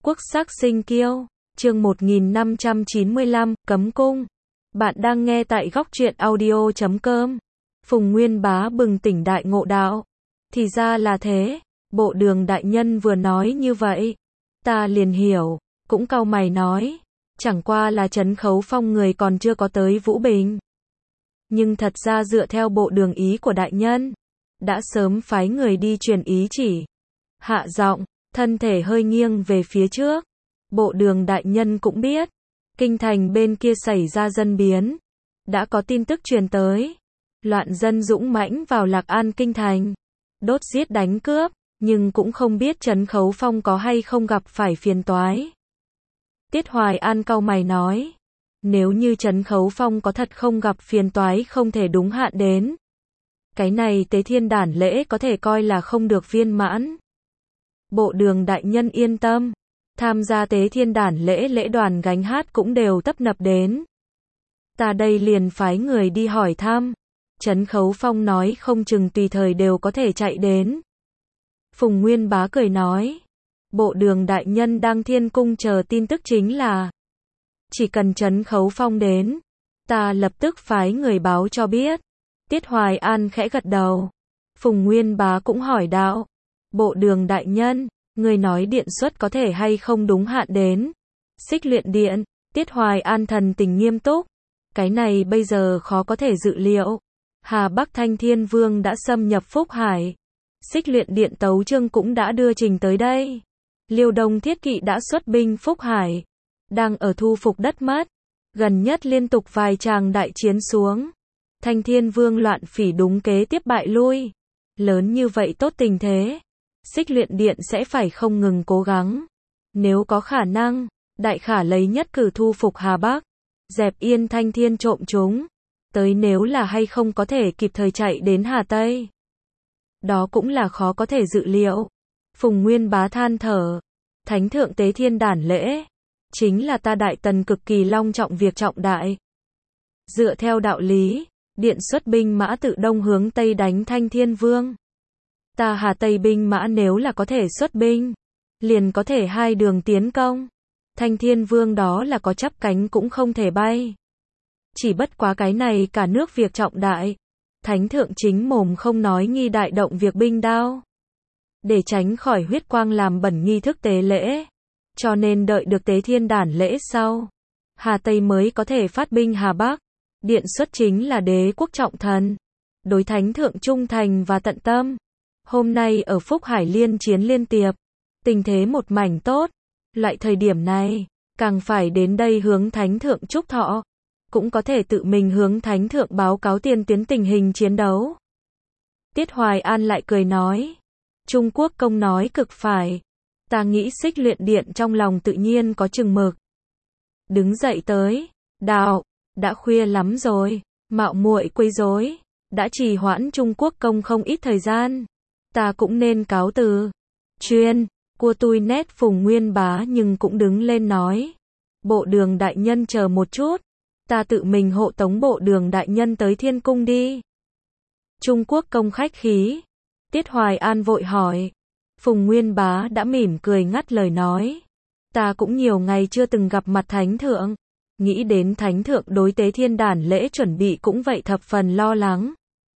Quốc sắc sinh kiêu, chương 1595, cấm cung. Bạn đang nghe tại góc truyện audio.com. Phùng Nguyên Bá bừng tỉnh đại ngộ đạo. Thì ra là thế, Bộ Đường đại nhân vừa nói như vậy. Ta liền hiểu, cũng cau mày nói. Chẳng qua là Trấn Khấu Phong người còn chưa có tới Vũ Bình. Nhưng thật ra dựa theo Bộ Đường ý của đại nhân, đã sớm phái người đi truyền ý chỉ. Hạ giọng, thân thể hơi nghiêng về phía trước. Bộ Đường đại nhân cũng biết, kinh thành bên kia xảy ra dân biến. Đã có tin tức truyền tới. Loạn dân dũng mãnh vào Lạc An kinh thành. Đốt giết đánh cướp, nhưng cũng không biết Trấn Khấu Phong có hay không gặp phải phiền toái. Tiết Hoài An cau mày nói. Nếu như Trấn Khấu Phong có thật không gặp phiền toái không thể đúng hạn đến. Cái này Tế Thiên Đản lễ có thể coi là không được viên mãn. Bộ Đường đại nhân yên tâm. Tham gia Tế Thiên Đản lễ lễ đoàn gánh hát cũng đều tấp nập đến. Ta đây liền phái người đi hỏi thăm. Trấn Khấu Phong nói không chừng tùy thời đều có thể chạy đến. Phùng Nguyên Bá cười nói. Bộ Đường đại nhân đang Thiên Cung chờ tin tức chính là. Chỉ cần Trấn Khấu Phong đến. Ta lập tức phái người báo cho biết. Tiết Hoài An khẽ gật đầu. Phùng Nguyên Bá cũng hỏi đạo. Bộ Đường đại nhân, người nói điện suất có thể hay không đúng hạn đến. Xích luyện điện, Tiết Hoài An thần tình nghiêm túc. Cái này bây giờ khó có thể dự liệu. Hà Bắc Thanh Thiên Vương đã xâm nhập Phúc Hải. Xích luyện điện Tấu Chương cũng đã đưa trình tới đây. Liêu Đông Thiết Kỵ đã xuất binh Phúc Hải. Đang ở thu phục đất mất. Gần nhất liên tục vài tràng đại chiến xuống. Thanh Thiên Vương loạn phỉ đúng kế tiếp bại lui. Lớn như vậy tốt tình thế. Xích luyện điện sẽ phải không ngừng cố gắng. Nếu có khả năng, đại khả lấy nhất cử thu phục Hà Bắc. Dẹp yên Thanh Thiên trộm chúng. Tới nếu là hay không có thể kịp thời chạy đến Hà Tây. Đó cũng là khó có thể dự liệu. Phùng Nguyên Bá than thở. Thánh thượng Tế Thiên Đản lễ. Chính là ta Đại Tần cực kỳ long trọng việc trọng đại. Dựa theo đạo lý, điện xuất binh mã tự đông hướng Tây đánh Thanh Thiên Vương. Ta Hà Tây binh mã nếu là có thể xuất binh, liền có thể hai đường tiến công. Thanh Thiên Vương đó là có chắp cánh cũng không thể bay. Chỉ bất quá cái này cả nước việc trọng đại. Thánh thượng chính mồm không nói nghi đại động việc binh đao. Để tránh khỏi huyết quang làm bẩn nghi thức tế lễ. Cho nên đợi được Tế Thiên Đản lễ sau. Hà Tây mới có thể phát binh Hà Bắc. Điện xuất chính là đế quốc trọng thần. Đối thánh thượng trung thành và tận tâm. Hôm nay ở Phúc Hải liên chiến liên tiệp. Tình thế một mảnh tốt. Loại thời điểm này, càng phải đến đây hướng thánh thượng chúc thọ. Cũng có thể tự mình hướng thánh thượng báo cáo tiền tuyến tình hình chiến đấu. Tiết Hoài An lại cười nói. Trung Quốc công nói cực phải. Ta nghĩ Xích luyện điện trong lòng tự nhiên có chừng mực. Đứng dậy tới. Đạo, đã khuya lắm rồi. Mạo muội quấy rối. Đã trì hoãn Trung Quốc công không ít thời gian. Ta cũng nên cáo từ. Chuyên, cua tui nét Phùng Nguyên Bá nhưng cũng đứng lên nói. Bộ Đường đại nhân chờ một chút. Ta tự mình hộ tống Bộ Đường đại nhân tới Thiên Cung đi. Trung Quốc công khách khí. Tiết Hoài An vội hỏi. Phùng Nguyên Bá đã mỉm cười ngắt lời nói. Ta cũng nhiều ngày chưa từng gặp mặt thánh thượng. Nghĩ đến thánh thượng đối Tế Thiên Đản lễ chuẩn bị cũng vậy thập phần lo lắng.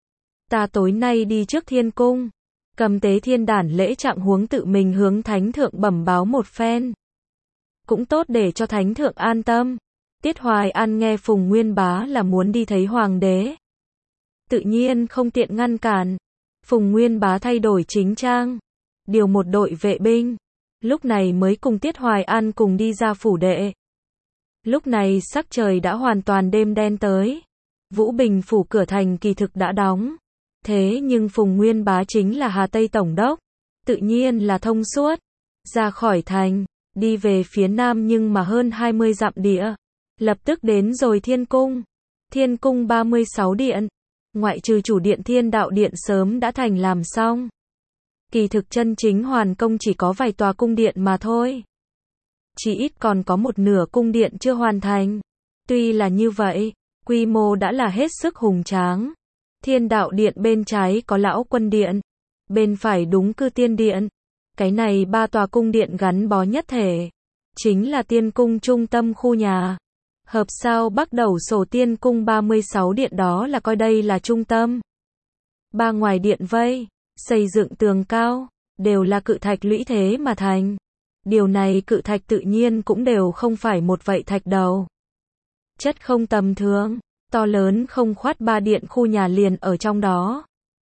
Ta tối nay đi trước Thiên Cung. Cầm Tế Thiên Đản lễ trạng huống tự mình hướng thánh thượng bẩm báo một phen. Cũng tốt để cho thánh thượng an tâm. Tiết Hoài An nghe Phùng Nguyên Bá là muốn đi thấy hoàng đế. Tự nhiên không tiện ngăn cản. Phùng Nguyên Bá thay đổi chính trang. Điều một đội vệ binh. Lúc này mới cùng Tiết Hoài An cùng đi ra phủ đệ. Lúc này sắc trời đã hoàn toàn đêm đen tới. Vũ Bình phủ cửa thành kỳ thực đã đóng. Thế nhưng Phùng Nguyên Bá chính là Hà Tây Tổng đốc. Tự nhiên là thông suốt. Ra khỏi thành. Đi về phía nam nhưng mà hơn 20 dặm địa. Lập tức đến rồi Thiên Cung. Thiên Cung 36 điện. Ngoại trừ chủ điện Thiên Đạo Điện sớm đã thành làm xong. Kỳ thực chân chính hoàn công chỉ có vài tòa cung điện mà thôi. Chỉ ít còn có một nửa cung điện chưa hoàn thành. Tuy là như vậy, quy mô đã là hết sức hùng tráng. Thiên Đạo Điện bên trái có Lão Quân Điện. Bên phải đúng Cư Tiên Điện. Cái này ba tòa cung điện gắn bó nhất thể. chính là tiên cung trung tâm khu nhà. Hợp sao bắt đầu sổ tiên cung 36 điện đó là coi đây là trung tâm. Ba ngoài điện vây, xây dựng tường cao, đều là cự thạch lũy thế mà thành. Điều này cự thạch tự nhiên cũng đều không phải một vậy thạch đầu. Chất không tầm thường, to lớn không khoát ba điện khu nhà liền ở trong đó.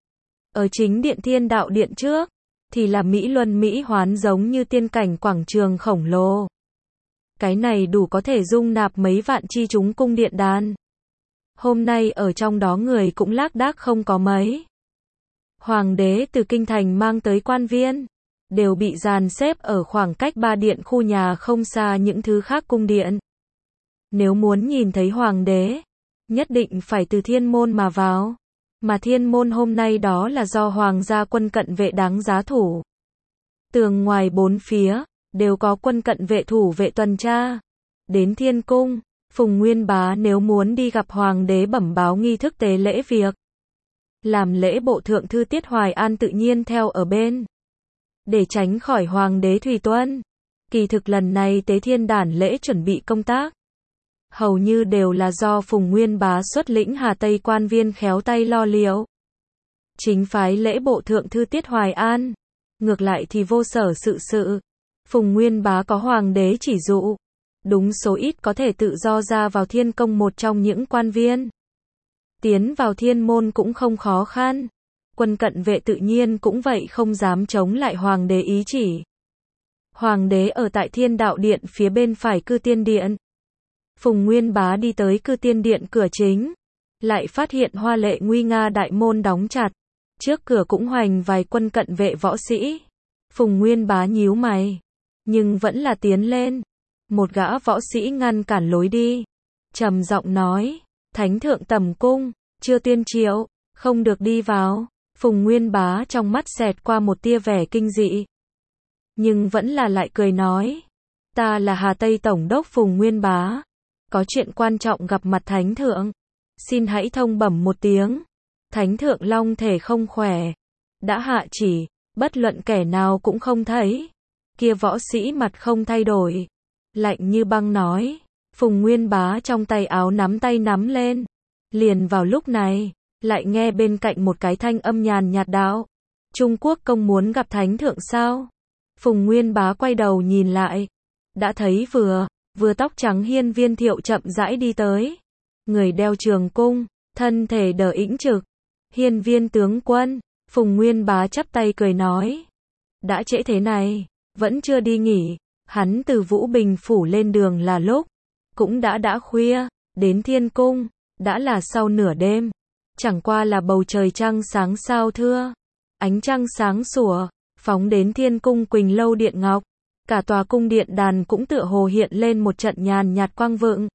Ở chính điện Thiên Đạo Điện trước, thì là Mỹ Luân Mỹ Hoán giống như tiên cảnh quảng trường khổng lồ. Cái này đủ có thể dung nạp mấy vạn chi chúng cung điện đàn. Hôm nay ở trong đó người cũng lác đác không có mấy. Hoàng đế từ kinh thành mang tới quan viên, đều bị dàn xếp ở khoảng cách ba điện khu nhà không xa những thứ khác cung điện. Nếu muốn nhìn thấy hoàng đế, nhất định phải từ thiên môn mà vào. Mà thiên môn hôm nay đó là do hoàng gia quân cận vệ đáng giá thủ. Tường ngoài bốn phía, đều có quân cận vệ thủ vệ tuần tra. Đến thiên cung, Phùng Nguyên Bá nếu muốn đi gặp hoàng đế bẩm báo nghi thức tế lễ việc. Làm lễ bộ thượng thư Tiết Hoài An tự nhiên theo ở bên. Để tránh khỏi hoàng đế Thùy Tuân. Kỳ thực lần này tế thiên đản lễ chuẩn bị công tác. Hầu như đều là do Phùng Nguyên Bá xuất lĩnh Hà Tây quan viên khéo tay lo liệu. Chính phái lễ bộ thượng thư Tiết Hoài An. Ngược lại thì vô sở sự. Phùng Nguyên Bá có hoàng đế chỉ dụ. Đúng số ít có thể tự do ra vào thiên công một trong những quan viên. Tiến vào thiên môn cũng không khó khăn. Quân cận vệ tự nhiên cũng vậy không dám chống lại hoàng đế ý chỉ. Hoàng đế ở tại Thiên Đạo Điện phía bên phải Cư Tiên Điện. Phùng Nguyên Bá đi tới Cư Tiên Điện cửa chính. Lại phát hiện hoa lệ nguy nga đại môn đóng chặt. Trước cửa cũng hoành vài quân cận vệ võ sĩ. Phùng Nguyên Bá nhíu mày. Nhưng vẫn là tiến lên. Một gã võ sĩ ngăn cản lối đi. Trầm giọng nói. Thánh thượng tẩm cung, chưa tuyên triệu, không được đi vào. Phùng Nguyên Bá trong mắt xẹt qua một tia vẻ kinh dị. Nhưng vẫn là lại cười nói. Ta là Hà Tây Tổng đốc Phùng Nguyên Bá. Có chuyện quan trọng gặp mặt Thánh thượng. Xin hãy thông bẩm một tiếng. Thánh thượng long thể không khỏe. Đã hạ chỉ, bất luận kẻ nào cũng không thấy. Kia võ sĩ mặt không thay đổi. Lạnh như băng nói. Phùng Nguyên Bá trong tay áo nắm tay nắm lên. Liền vào lúc này, lại nghe bên cạnh một cái thanh âm nhàn nhạt đạo. Trung Quốc công muốn gặp Thánh thượng sao? Phùng Nguyên Bá quay đầu nhìn lại. Đã thấy vừa tóc trắng Hiên Viên Thiệu chậm rãi đi tới. Người đeo trường cung, thân thể đờ ĩnh trực. Hiên Viên tướng quân, Phùng Nguyên Bá chắp tay cười nói. Đã trễ thế này, vẫn chưa đi nghỉ. Hắn từ Vũ Bình phủ lên đường là lúc. Cũng đã khuya, đến thiên cung, đã là sau nửa đêm. Chẳng qua là bầu trời trăng sáng sao thưa. Ánh trăng sáng sủa, phóng đến thiên cung Quỳnh Lâu Điện Ngọc. Cả tòa cung điện đàn cũng tựa hồ hiện lên một trận nhàn nhạt quang vượng.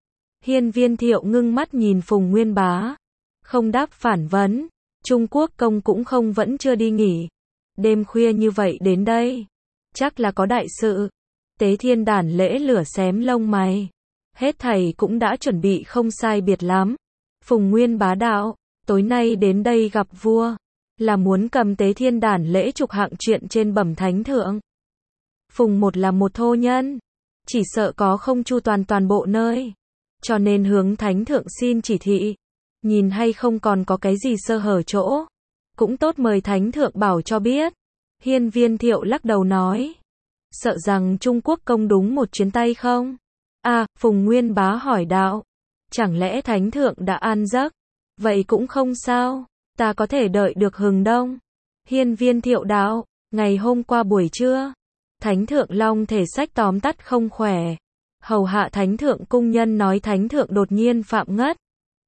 Hiên Viên Thiệu ngưng mắt nhìn Phùng Nguyên Bá. Không đáp phản vấn. Trung Quốc công cũng không vẫn chưa đi nghỉ. Đêm khuya như vậy đến đây. Chắc là có đại sự. Tế thiên đản lễ lửa xém lông mày. Hết thầy cũng đã chuẩn bị không sai biệt lắm. Phùng Nguyên Bá đạo, tối nay đến đây gặp vua, là muốn cầm tế thiên đản lễ trục hạng chuyện trên bẩm Thánh thượng. Phùng một là một thô nhân, chỉ sợ có không chu toàn bộ nơi, cho nên hướng Thánh thượng xin chỉ thị, nhìn hay không còn có cái gì sơ hở chỗ, cũng tốt mời Thánh thượng bảo cho biết. Hiên Viên Thiệu lắc đầu nói, sợ rằng Trung Quốc công đúng một chuyến tay không? Phùng Nguyên Bá hỏi đạo. Chẳng lẽ Thánh thượng đã an giấc? Vậy cũng không sao, ta có thể đợi được hừng đông. Hiên Viên Thiệu đạo, ngày hôm qua buổi trưa, Thánh thượng long thể sách tóm tắt không khỏe. Hầu hạ Thánh thượng cung nhân nói Thánh thượng đột nhiên phạm ngất.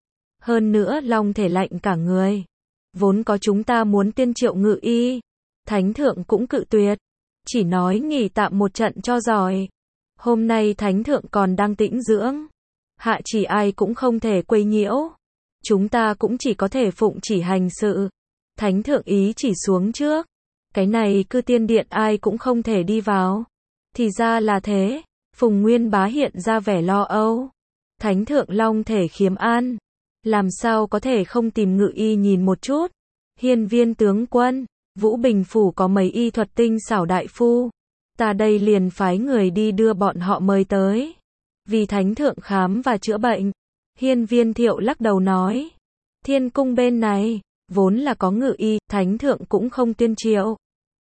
Hơn nữa long thể lạnh cả người. Vốn có chúng ta muốn tiên triệu ngự y. Thánh thượng cũng cự tuyệt. Chỉ nói nghỉ tạm một trận cho giỏi. Hôm nay Thánh thượng còn đang tĩnh dưỡng. Hạ chỉ ai cũng không thể quấy nhiễu. Chúng ta cũng chỉ có thể phụng chỉ hành sự. Thánh thượng ý chỉ xuống trước. Cái này Cư Tiên Điện ai cũng không thể đi vào. Thì ra là thế. Phùng Nguyên Bá hiện ra vẻ lo âu. Thánh thượng long thể khiếm an. Làm sao có thể không tìm ngự y nhìn một chút. Hiên Viên tướng quân, Vũ Bình phủ có mấy y thuật tinh xảo đại phu. Ta đây liền phái người đi đưa bọn họ mời tới. Vì thánh thượng khám và chữa bệnh. Hiên Viên Thiệu lắc đầu nói. Thiên cung bên này, vốn là có ngự y, thánh thượng cũng không tuyên triệu.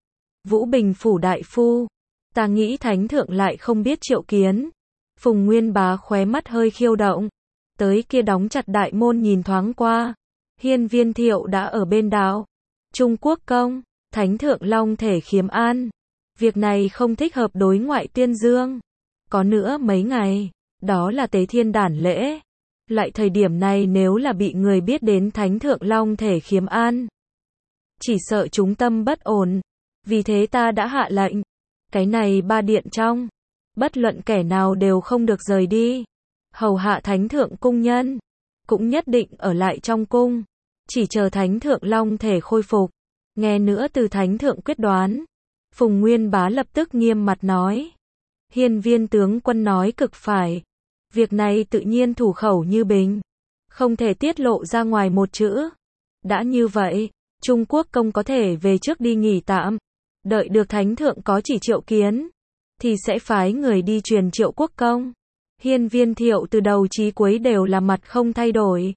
Vũ Bình phủ đại phu. Ta nghĩ thánh thượng lại không biết triệu kiến. Phùng Nguyên Bá khóe mắt hơi khiêu động. Tới kia đóng chặt đại môn nhìn thoáng qua. Hiên Viên Thiệu đã ở bên đạo. Trung Quốc công, thánh thượng long thể khiếm an. Việc này không thích hợp đối ngoại tuyên dương. Có nữa mấy ngày, đó là tế thiên đản lễ. Loại thời điểm này nếu là bị người biết đến thánh thượng long thể khiếm an, chỉ sợ chúng tâm bất ổn. Vì thế ta đã hạ lệnh. Cái này 3 điện trong, bất luận kẻ nào đều không được rời đi. Hầu hạ thánh thượng cung nhân, cũng nhất định ở lại trong cung. Chỉ chờ thánh thượng long thể khôi phục. Nghe nữa từ thánh thượng quyết đoán. Phùng Nguyên Bá lập tức nghiêm mặt nói. Hiên Viên tướng quân nói cực phải. Việc này tự nhiên thủ khẩu như bình. Không thể tiết lộ ra ngoài một chữ. Đã như vậy, Trung Quốc công có thể về trước đi nghỉ tạm. Đợi được thánh thượng có chỉ triệu kiến, thì sẽ phái người đi truyền triệu quốc công. Hiên Viên Thiệu từ đầu chí cuối đều là mặt không thay đổi.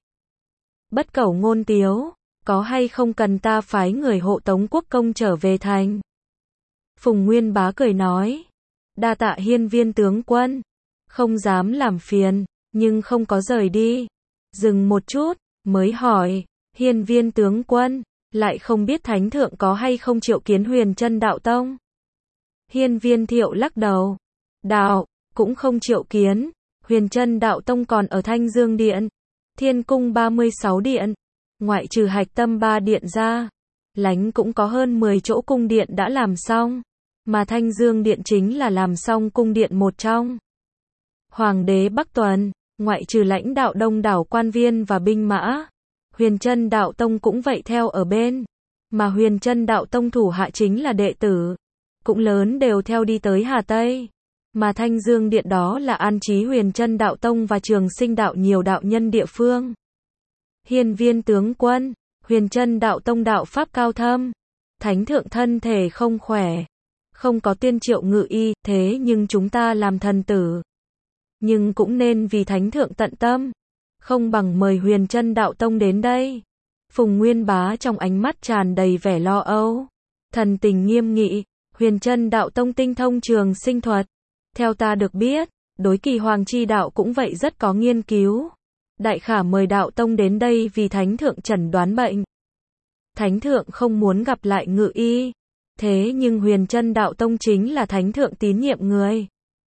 Bất cẩu ngôn tiếu, có hay không cần ta phái người hộ tống quốc công trở về thành? Phùng Nguyên Bá cười nói. Đa tạ Hiên Viên tướng quân. Không dám làm phiền, nhưng không có rời đi. Dừng một chút, mới hỏi. Hiên Viên tướng quân, lại không biết thánh thượng có hay không triệu kiến Huyền Chân Đạo Tông? Hiên Viên Thiệu lắc đầu. Đạo, cũng không triệu kiến. Huyền Chân Đạo Tông còn ở Thanh Dương Điện. Thiên cung 36 điện. Ngoại trừ Hạch Tâm 3 điện ra, lánh cũng có hơn 10 chỗ cung điện đã làm xong. Mà Thanh Dương Điện chính là làm xong cung điện một trong. Hoàng đế Bắc Tuần, ngoại trừ lãnh đạo đông đảo quan viên và binh mã, Huyền Chân Đạo Tông cũng vậy theo ở bên. Mà Huyền Chân Đạo Tông thủ hạ chính là đệ tử, cũng lớn đều theo đi tới Hà Tây. Mà Thanh Dương Điện đó là an trí Huyền Chân Đạo Tông và Trường Sinh Đạo nhiều đạo nhân địa phương. Hiên Viên tướng quân, Huyền Chân Đạo Tông đạo pháp cao thâm. Thánh thượng thân thể không khỏe, không có tuyên triệu ngự y, thế nhưng chúng ta làm thần tử, nhưng cũng nên vì thánh thượng tận tâm, không bằng mời Huyền Chân Đạo Tông đến đây. Phùng Nguyên Bá trong ánh mắt tràn đầy vẻ lo âu, thần tình nghiêm nghị. Huyền Chân Đạo Tông tinh thông trường sinh thuật, theo ta được biết, đối Kỳ Hoàng chi đạo cũng vậy rất có nghiên cứu. Đại khả mời đạo tông đến đây vì thánh thượng chẩn đoán bệnh. Thánh thượng không muốn gặp lại ngự y, thế nhưng Huyền Chân Đạo Tông chính là thánh thượng tín nhiệm người,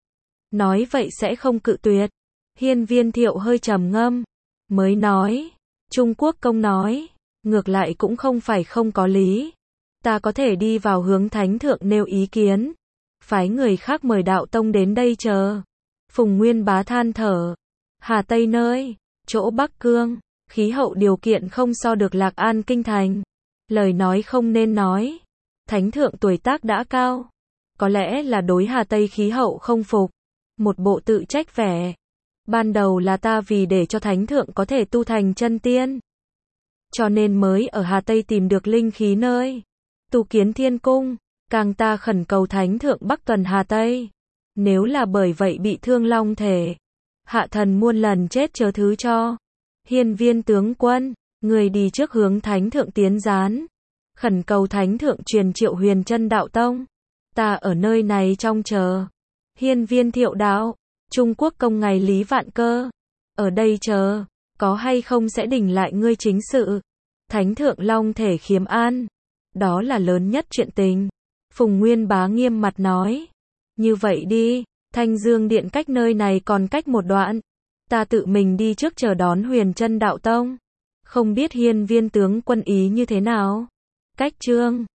nói vậy sẽ không cự tuyệt. Hiên Viên Thiệu hơi trầm ngâm, mới nói. Trung Quốc công nói, ngược lại cũng không phải không có lý. Ta có thể đi vào hướng thánh thượng nêu ý kiến, phái người khác mời đạo tông đến đây chờ. Phùng Nguyên Bá than thở. Hà Tây nơi, chỗ Bắc Cương, khí hậu điều kiện không so được Lạc An kinh thành. Lời nói không nên nói. Thánh thượng tuổi tác đã cao, có lẽ là đối Hà Tây khí hậu không phục. Một bộ tự trách vẻ. Ban đầu là ta vì để cho thánh thượng có thể tu thành chân tiên, cho nên mới ở Hà Tây tìm được linh khí nơi tu kiến thiên cung. Càng ta khẩn cầu thánh thượng Bắc Tuần Hà Tây. Nếu là bởi vậy bị thương long thể, hạ thần muôn lần chết chớ thứ cho. Hiên Viên tướng quân, người đi trước hướng thánh thượng tiến gián, khẩn cầu thánh thượng truyền triệu Huyền Chân Đạo Tông. Ta ở nơi này trong chờ. Hiên Viên Thiệu đạo, Trung Quốc công ngày Lý Vạn Cơ, ở đây chờ, có hay không sẽ đỉnh lại ngươi chính sự. Thánh thượng long thể khiếm an, đó là lớn nhất chuyện tình. Phùng Nguyên Bá nghiêm mặt nói. Như vậy đi, Thanh Dương Điện cách nơi này còn cách một đoạn. Ta tự mình đi trước chờ đón Huyền Chân Đạo Tông. Không biết Hiên Viên tướng quân ý như thế nào? Cách chương